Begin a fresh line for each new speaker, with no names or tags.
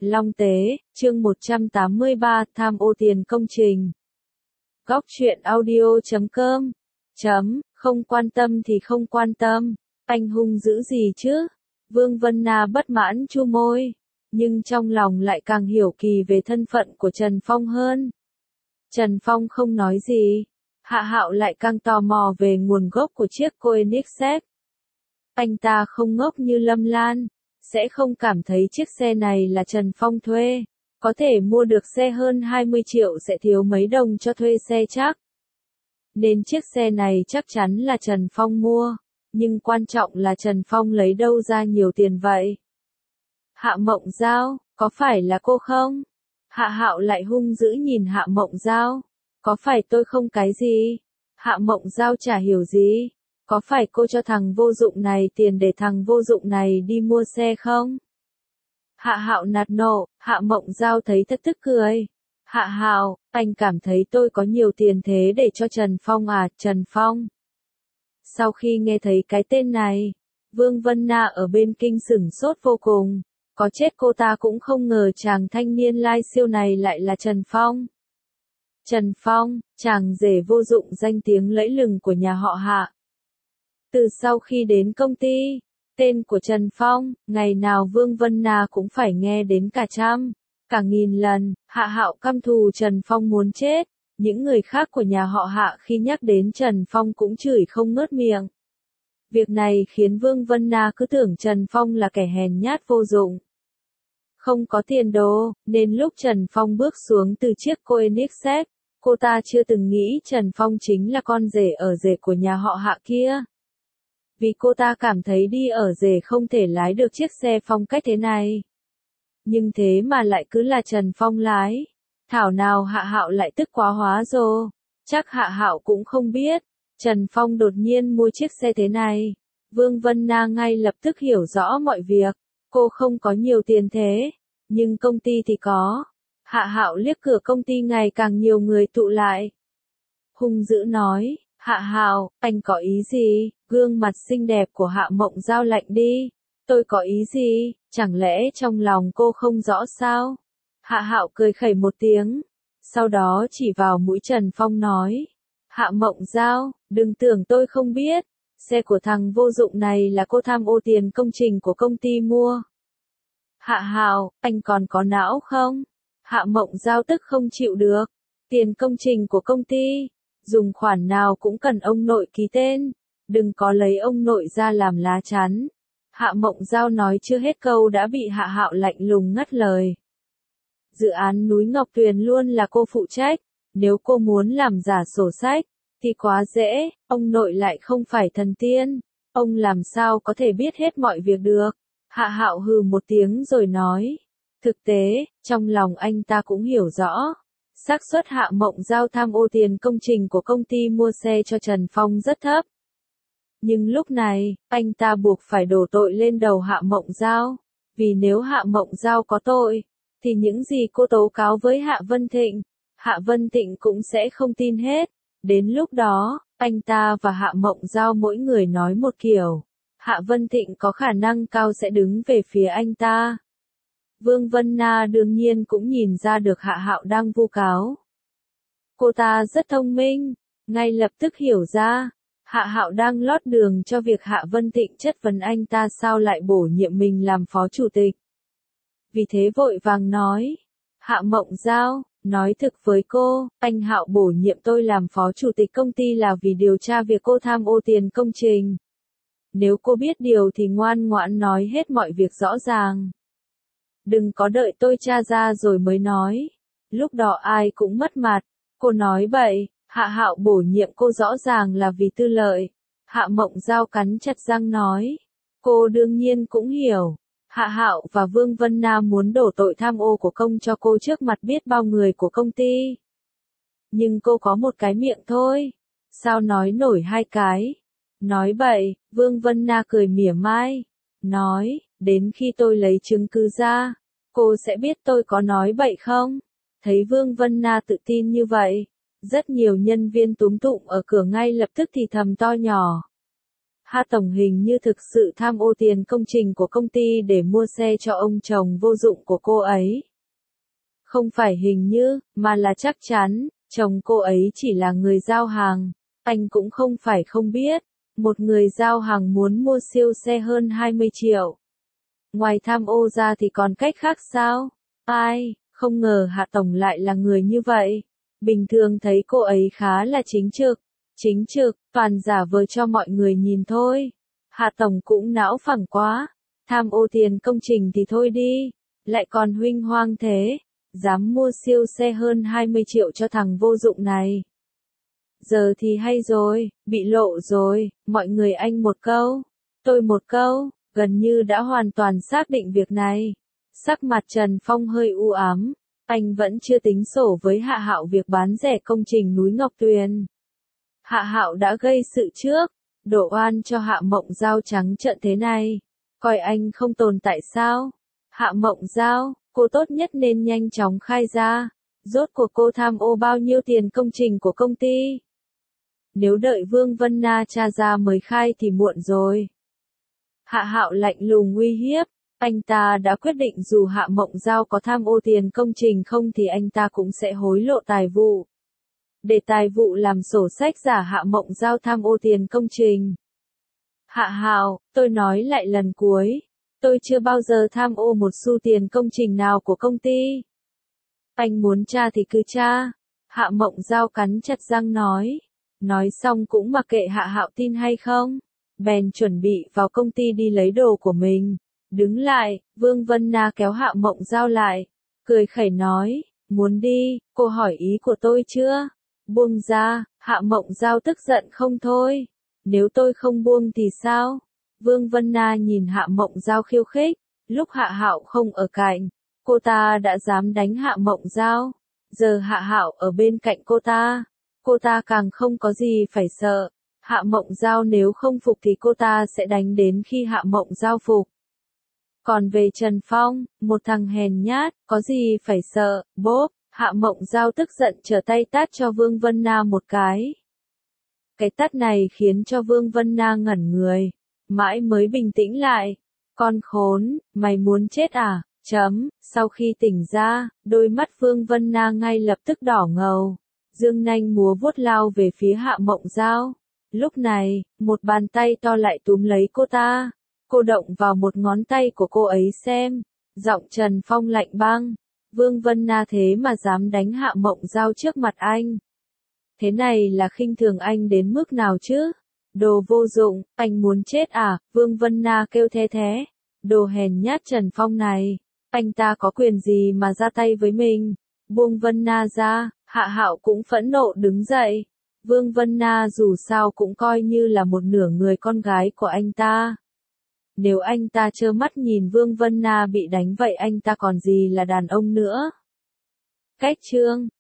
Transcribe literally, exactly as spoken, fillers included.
Long Tế, chương một trăm tám mươi ba, tham ô tiền công trình. Góc truyện audio chấm com. Chấm, không quan tâm thì không quan tâm. Anh hung dữ gì chứ? Vương Vân Na bất mãn chu môi. Nhưng trong lòng lại càng hiểu kỳ về thân phận của Trần Phong hơn. Trần Phong không nói gì. Hạ Hạo lại càng tò mò về nguồn gốc của chiếc Koenigsegg. Anh ta không ngốc như Lâm Lan, sẽ không cảm thấy chiếc xe này là Trần Phong thuê. Có thể mua được xe hơn hai mươi triệu sẽ thiếu mấy đồng cho thuê xe chắc. Nên chiếc xe này chắc chắn là Trần Phong mua. Nhưng quan trọng là Trần Phong lấy đâu ra nhiều tiền vậy? Hạ Mộng Giao, có phải là cô không? Hạ Hạo lại hung dữ nhìn Hạ Mộng Giao. Có phải tôi không cái gì? Hạ Mộng Giao chả hiểu gì. Có phải cô cho thằng vô dụng này tiền để thằng vô dụng này đi mua xe không? Hạ Hạo nạt nộ, Hạ Mộng Giao thấy thật tức cười. Hạ Hạo, anh cảm thấy tôi có nhiều tiền thế để cho Trần Phong à, Trần Phong. Sau khi nghe thấy cái tên này, Vương Vân Na ở bên kinh sửng sốt vô cùng. Có chết cô ta cũng không ngờ chàng thanh niên lai siêu này lại là Trần Phong. Trần Phong, chàng rể vô dụng danh tiếng lẫy lừng của nhà họ Hạ. Từ sau khi đến công ty, tên của Trần Phong, ngày nào Vương Vân Na cũng phải nghe đến cả trăm, cả nghìn lần. Hạ Hạo căm thù Trần Phong muốn chết. Những người khác của nhà họ Hạ khi nhắc đến Trần Phong cũng chửi không ngớt miệng. Việc này khiến Vương Vân Na cứ tưởng Trần Phong là kẻ hèn nhát vô dụng, không có tiền đồ, nên lúc Trần Phong bước xuống từ chiếc Koenigsegg, cô ta chưa từng nghĩ Trần Phong chính là con rể ở rể của nhà họ Hạ kia. Vì cô ta cảm thấy đi ở rể không thể lái được chiếc xe phong cách thế này. Nhưng thế mà lại cứ là Trần Phong lái. Thảo nào Hạ Hạo lại tức quá hóa rồi. Chắc Hạ Hạo cũng không biết. Trần Phong đột nhiên mua chiếc xe thế này. Vương Vân Na ngay lập tức hiểu rõ mọi việc. Cô không có nhiều tiền thế. Nhưng công ty thì có. Hạ Hạo liếc cửa công ty ngày càng nhiều người tụ lại. Hung dữ nói. Hạ Hạo, anh có ý gì? Gương mặt xinh đẹp của Hạ Mộng Giao lạnh đi. Tôi có ý gì? Chẳng lẽ trong lòng cô không rõ sao? Hạ Hạo cười khẩy một tiếng. Sau đó chỉ vào mũi Trần Phong nói. Hạ Mộng Giao, đừng tưởng tôi không biết. Xe của thằng vô dụng này là cô tham ô tiền công trình của công ty mua. Hạ Hạo, anh còn có não không? Hạ Mộng Giao tức không chịu được. Tiền công trình của công ty. Dùng khoản nào cũng cần ông nội ký tên. Đừng có lấy ông nội ra làm lá chắn. Hạ Mộng Giao nói chưa hết câu đã bị Hạ Hạo lạnh lùng ngắt lời. Dự án núi Ngọc Tuyền luôn là cô phụ trách. Nếu cô muốn làm giả sổ sách, thì quá dễ. Ông nội lại không phải thần tiên. Ông làm sao có thể biết hết mọi việc được. Hạ Hạo hừ một tiếng rồi nói. Thực tế, trong lòng anh ta cũng hiểu rõ. Xác suất Hạ Mộng Giao tham ô tiền công trình của công ty mua xe cho Trần Phong rất thấp. Nhưng lúc này, anh ta buộc phải đổ tội lên đầu Hạ Mộng Giao. Vì nếu Hạ Mộng Giao có tội, thì những gì cô tố cáo với Hạ Vân Thịnh, Hạ Vân Thịnh cũng sẽ không tin hết. Đến lúc đó, anh ta và Hạ Mộng Giao mỗi người nói một kiểu. Hạ Vân Thịnh có khả năng cao sẽ đứng về phía anh ta. Vương Vân Na đương nhiên cũng nhìn ra được Hạ Hạo đang vu cáo. Cô ta rất thông minh, ngay lập tức hiểu ra. Hạ Hạo đang lót đường cho việc Hạ Vân Thịnh chất vấn anh ta sao lại bổ nhiệm mình làm phó chủ tịch. Vì thế vội vàng nói. Hạ Mộng Giao, nói thực với cô, anh Hạo bổ nhiệm tôi làm phó chủ tịch công ty là vì điều tra việc cô tham ô tiền công trình. Nếu cô biết điều thì ngoan ngoãn nói hết mọi việc rõ ràng. Đừng có đợi tôi tra ra rồi mới nói. Lúc đó ai cũng mất mặt. Cô nói bậy. Hạ Hạo bổ nhiệm cô rõ ràng là vì tư lợi. Hạ Mộng Giao cắn chặt răng nói. Cô đương nhiên cũng hiểu. Hạ Hạo và Vương Vân Na muốn đổ tội tham ô của công cho cô trước mặt biết bao người của công ty. Nhưng cô có một cái miệng thôi. Sao nói nổi hai cái? Nói bậy, Vương Vân Na cười mỉa mai. Nói, đến khi tôi lấy chứng cứ ra, cô sẽ biết tôi có nói bậy không? Thấy Vương Vân Na tự tin như vậy. Rất nhiều nhân viên túm tụm ở cửa ngay lập tức thì thầm to nhỏ. Hạ Tổng hình như thực sự tham ô tiền công trình của công ty để mua xe cho ông chồng vô dụng của cô ấy. Không phải hình như, mà là chắc chắn, chồng cô ấy chỉ là người giao hàng. Anh cũng không phải không biết, một người giao hàng muốn mua siêu xe hơn hai mươi triệu. Ngoài tham ô ra thì còn cách khác sao? Ai, không ngờ Hạ Tổng lại là người như vậy. Bình thường thấy cô ấy khá là chính trực, chính trực, toàn giả vờ cho mọi người nhìn thôi. Hạ Tổng cũng não phẳng quá, tham ô tiền công trình thì thôi đi, lại còn huênh hoang thế, dám mua siêu xe hơn hai mươi triệu cho thằng vô dụng này. Giờ thì hay rồi, bị lộ rồi, mọi người anh một câu, tôi một câu, gần như đã hoàn toàn xác định việc này. Sắc mặt Trần Phong hơi u ám, anh vẫn chưa tính sổ với Hạ Hạo việc bán rẻ công trình núi Ngọc Tuyền. Hạ Hạo đã gây sự trước, đổ oan cho Hạ Mộng Giao trắng trợn thế này, coi anh không tồn tại sao? Hạ Mộng Giao, cô tốt nhất nên nhanh chóng khai ra, rốt cuộc cô tham ô bao nhiêu tiền công trình của công ty? Nếu đợi Vương Vân Na tra ra mới khai thì muộn rồi. Hạ Hạo lạnh lùng uy hiếp, anh ta đã quyết định dù Hạ Mộng Giao có tham ô tiền công trình không thì anh ta cũng sẽ hối lộ tài vụ. Để tài vụ làm sổ sách giả Hạ Mộng Giao tham ô tiền công trình. Hạ Hạo, tôi nói lại lần cuối, tôi chưa bao giờ tham ô một xu tiền công trình nào của công ty. Anh muốn tra thì cứ tra. Hạ Mộng Giao cắn chặt răng nói. Nói xong cũng mặc kệ Hạ Hạo tin hay không. Bèn chuẩn bị vào công ty đi lấy đồ của mình. Đứng lại, Vương Vân Na kéo Hạ Mộng Giao lại. Cười khẩy nói, muốn đi, cô hỏi ý của tôi chưa? Buông ra, Hạ Mộng Giao tức giận không thôi. Nếu tôi không buông thì sao? Vương Vân Na nhìn Hạ Mộng Giao khiêu khích. Lúc Hạ Hạo không ở cạnh, cô ta đã dám đánh Hạ Mộng Giao. Giờ Hạ Hạo ở bên cạnh cô ta, cô ta càng không có gì phải sợ. Hạ Mộng Giao nếu không phục thì cô ta sẽ đánh đến khi Hạ Mộng Giao phục. Còn về Trần Phong, một thằng hèn nhát, có gì phải sợ, bốp, Hạ Mộng Giao tức giận trở tay tát cho Vương Vân Na một cái. Cái tát này khiến cho Vương Vân Na ngẩn người, mãi mới bình tĩnh lại. Con khốn, mày muốn chết à? Chấm, sau khi tỉnh ra, đôi mắt Vương Vân Na ngay lập tức đỏ ngầu. Dương nanh múa vuốt lao về phía Hạ Mộng Giao. Lúc này, một bàn tay to lại túm lấy cô ta. Cô động vào một ngón tay của cô ấy xem. Giọng Trần Phong lạnh băng. Vương Vân Na thế mà dám đánh Hạ Mộng Giao trước mặt anh. Thế này là khinh thường anh đến mức nào chứ? Đồ vô dụng, anh muốn chết à? Vương Vân Na kêu the thế. Đồ hèn nhát Trần Phong này. Anh ta có quyền gì mà ra tay với mình? Buông Vân Na ra, Hạ Hạo cũng phẫn nộ đứng dậy. Vương Vân Na dù sao cũng coi như là một nửa người con gái của anh ta. Nếu anh ta trơ mắt nhìn Vương Vân Na bị đánh vậy anh ta còn gì là đàn ông nữa. Cách chương